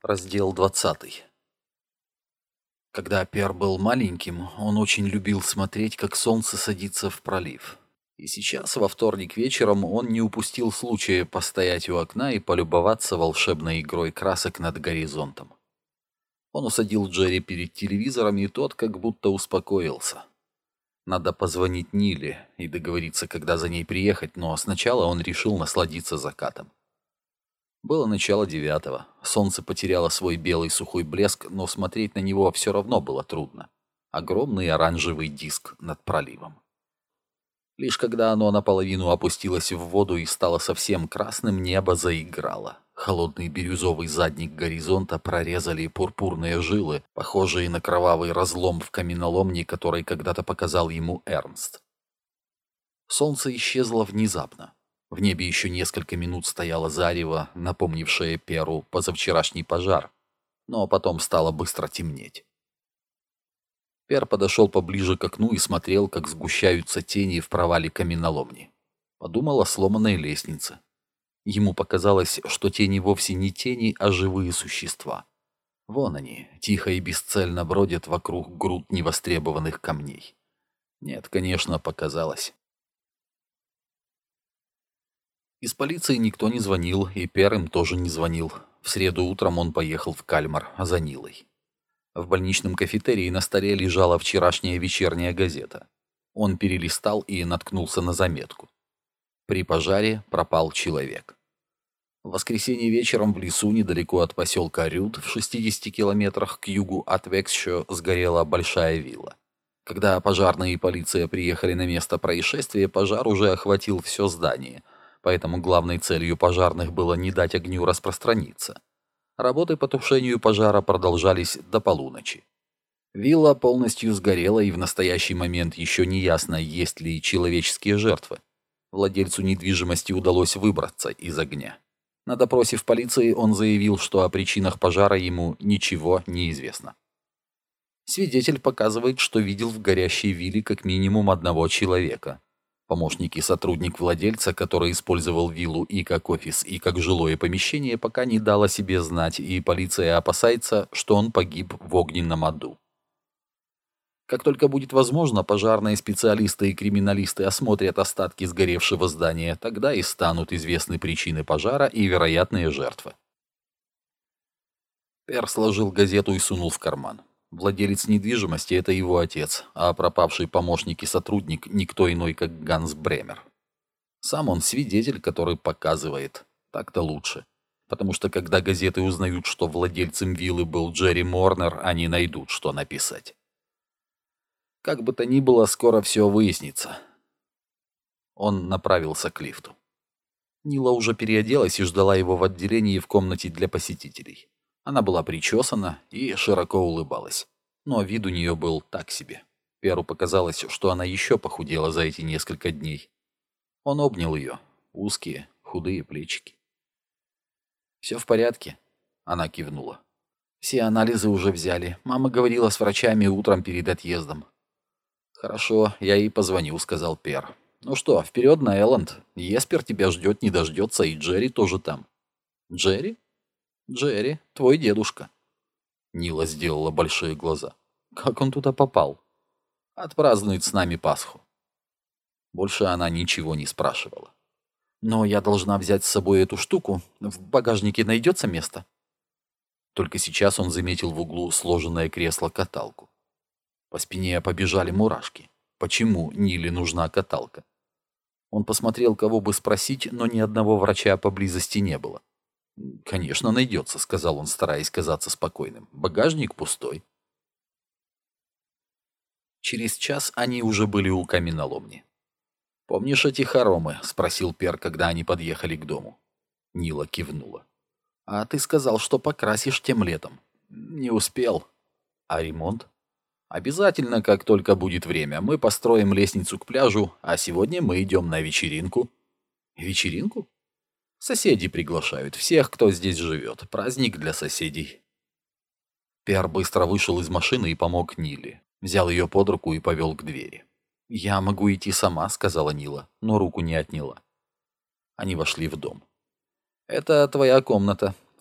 Раздел 20. Когда Пер был маленьким, он очень любил смотреть, как солнце садится в пролив. И сейчас, во вторник вечером, он не упустил случая постоять у окна и полюбоваться волшебной игрой красок над горизонтом. Он усадил Джерри перед телевизором, и тот как будто успокоился. Надо позвонить Ниле и договориться, когда за ней приехать, но сначала он решил насладиться закатом. Было начало 9. Солнце потеряло свой белый сухой блеск, но смотреть на него все равно было трудно. Огромный оранжевый диск над проливом. Лишь когда оно наполовину опустилось в воду и стало совсем красным, небо заиграло. Холодный бирюзовый задник горизонта прорезали пурпурные жилы, похожие на кровавый разлом в каменоломне, который когда-то показал ему Эрнст. Солнце исчезло внезапно. В небе еще несколько минут стояло зарево, напомнившее Перу позавчерашний пожар, но потом стало быстро темнеть. Пер подошел поближе к окну и смотрел, как сгущаются тени в провале каменоломни. Подумал о сломанной лестнице. Ему показалось, что тени вовсе не тени, а живые существа. Вон они, тихо и бесцельно бродят вокруг груд невостребованных камней. Нет, конечно, показалось. Из полиции никто не звонил, и Пер им тоже не звонил. В среду утром он поехал в Кальмар за Нилой. В больничном кафетерии на столе лежала вчерашняя вечерняя газета. Он перелистал и наткнулся на заметку. При пожаре пропал человек. В воскресенье вечером в лесу недалеко от поселка Рюд, в 60 километрах к югу от Вексчо, сгорела большая вилла. Когда пожарные и полиция приехали на место происшествия, пожар уже охватил все здание, поэтому главной целью пожарных было не дать огню распространиться. Работы по тушению пожара продолжались до полуночи. Вилла полностью сгорела, и в настоящий момент еще не ясно, есть ли человеческие жертвы. Владельцу недвижимости удалось выбраться из огня. На допросе в полиции он заявил, что о причинах пожара ему ничего не известно. Свидетель показывает, что видел в горящей вилле как минимум одного человека. Помощник и сотрудник владельца, который использовал виллу и как офис, и как жилое помещение, пока не дал о себе знать, и полиция опасается, что он погиб в огненном аду. Как только будет возможно, пожарные специалисты и криминалисты осмотрят остатки сгоревшего здания, тогда и станут известны причины пожара и вероятные жертвы. Пер сложил газету и сунул в карман. Владелец недвижимости – это его отец, а пропавший помощник и сотрудник – никто иной, как Ганс Бремер. Сам он свидетель, который показывает. Так-то лучше. Потому что когда газеты узнают, что владельцем виллы был Джерри Морнер, они найдут, что написать. Как бы то ни было, скоро все выяснится. Он направился к лифту. Нила уже переоделась и ждала его в отделении в комнате для посетителей. Она была причесана и широко улыбалась. Но вид у нее был так себе. Перу показалось, что она еще похудела за эти несколько дней. Он обнял ее. Узкие, худые плечики. «Все в порядке?» Она кивнула. «Все анализы уже взяли. Мама говорила с врачами утром перед отъездом». «Хорошо, я ей позвоню», — сказал Пер. «Ну что, вперед на Элленд. Еспер тебя ждет, не дождется, и Джерри тоже там». «Джерри?» «Джерри, твой дедушка». Нила сделала большие глаза. «Как он туда попал?» «Отпразднует с нами Пасху». Больше она ничего не спрашивала. «Но я должна взять с собой эту штуку. В багажнике найдется место?» Только сейчас он заметил в углу сложенное кресло-каталку. По спине побежали мурашки. Почему Ниле нужна каталка? Он посмотрел, кого бы спросить, но ни одного врача поблизости не было. «Конечно, найдется», — сказал он, стараясь казаться спокойным. «Багажник пустой». Через час они уже были у каменоломни. «Помнишь эти хоромы?» — спросил Пер, когда они подъехали к дому. Нила кивнула. «А ты сказал, что покрасишь тем летом». «Не успел». «А ремонт?» «Обязательно, как только будет время. Мы построим лестницу к пляжу, а сегодня мы идем на вечеринку». «Вечеринку?» «Соседи приглашают. Всех, кто здесь живет. Праздник для соседей». Пер быстро вышел из машины и помог Ниле. Взял ее под руку и повел к двери. «Я могу идти сама», — сказала Нила, но руку не отняла. Они вошли в дом. «Это твоя комната».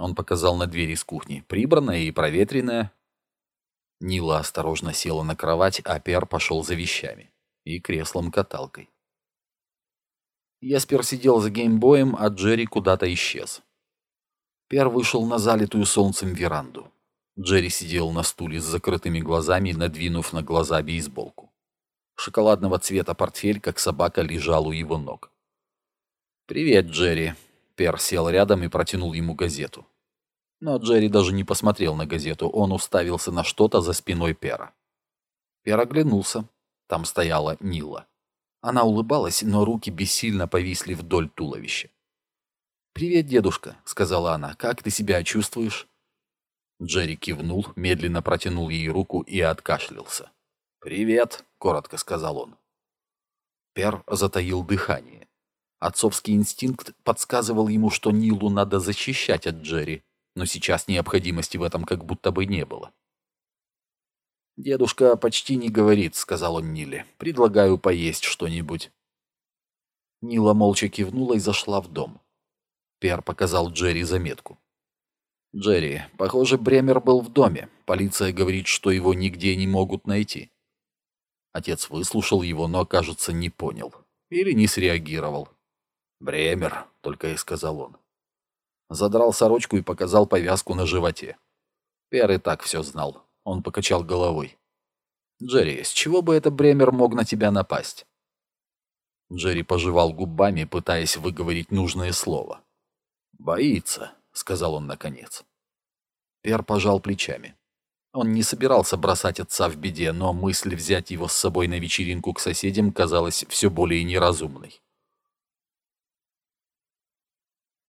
Он показал на дверь из кухни. «Прибранная и проветренная». Нила осторожно села на кровать, а Пер пошел за вещами и креслом-каталкой. Яспер сидел за геймбоем, а Джерри куда-то исчез. Пер вышел на залитую солнцем веранду. Джерри сидел на стуле с закрытыми глазами, надвинув на глаза бейсболку. Шоколадного цвета портфель, как собака, лежал у его ног. «Привет, Джерри». Пер сел рядом и протянул ему газету. Но Джерри даже не посмотрел на газету, он уставился на что-то за спиной Пера. Пер оглянулся. Там стояла Нила. Она улыбалась, но руки бессильно повисли вдоль туловища. «Привет, дедушка», — сказала она. «Как ты себя чувствуешь?» Джерри кивнул, медленно протянул ей руку и откашлялся. «Привет», — коротко сказал он. Пер затаил дыхание. Отцовский инстинкт подсказывал ему, что Нилу надо защищать от Джерри, но сейчас необходимости в этом как будто бы не было. «Дедушка почти не говорит», — сказал он Ниле. «Предлагаю поесть что-нибудь». Нила молча кивнула и зашла в дом. Пер показал Джерри заметку. «Джерри, похоже, Бремер был в доме. Полиция говорит, что его нигде не могут найти». Отец выслушал его, но, кажется, не понял. Или не среагировал. «Бремер», — только и сказал он. Задрал сорочку и показал повязку на животе. Пер и так все знал. Он покачал головой. «Джерри, с чего бы это Бремер мог на тебя напасть?» Джерри пожевал губами, пытаясь выговорить нужное слово. «Боится», — сказал он наконец. Пер пожал плечами. Он не собирался бросать отца в беде, но мысль взять его с собой на вечеринку к соседям казалась все более неразумной.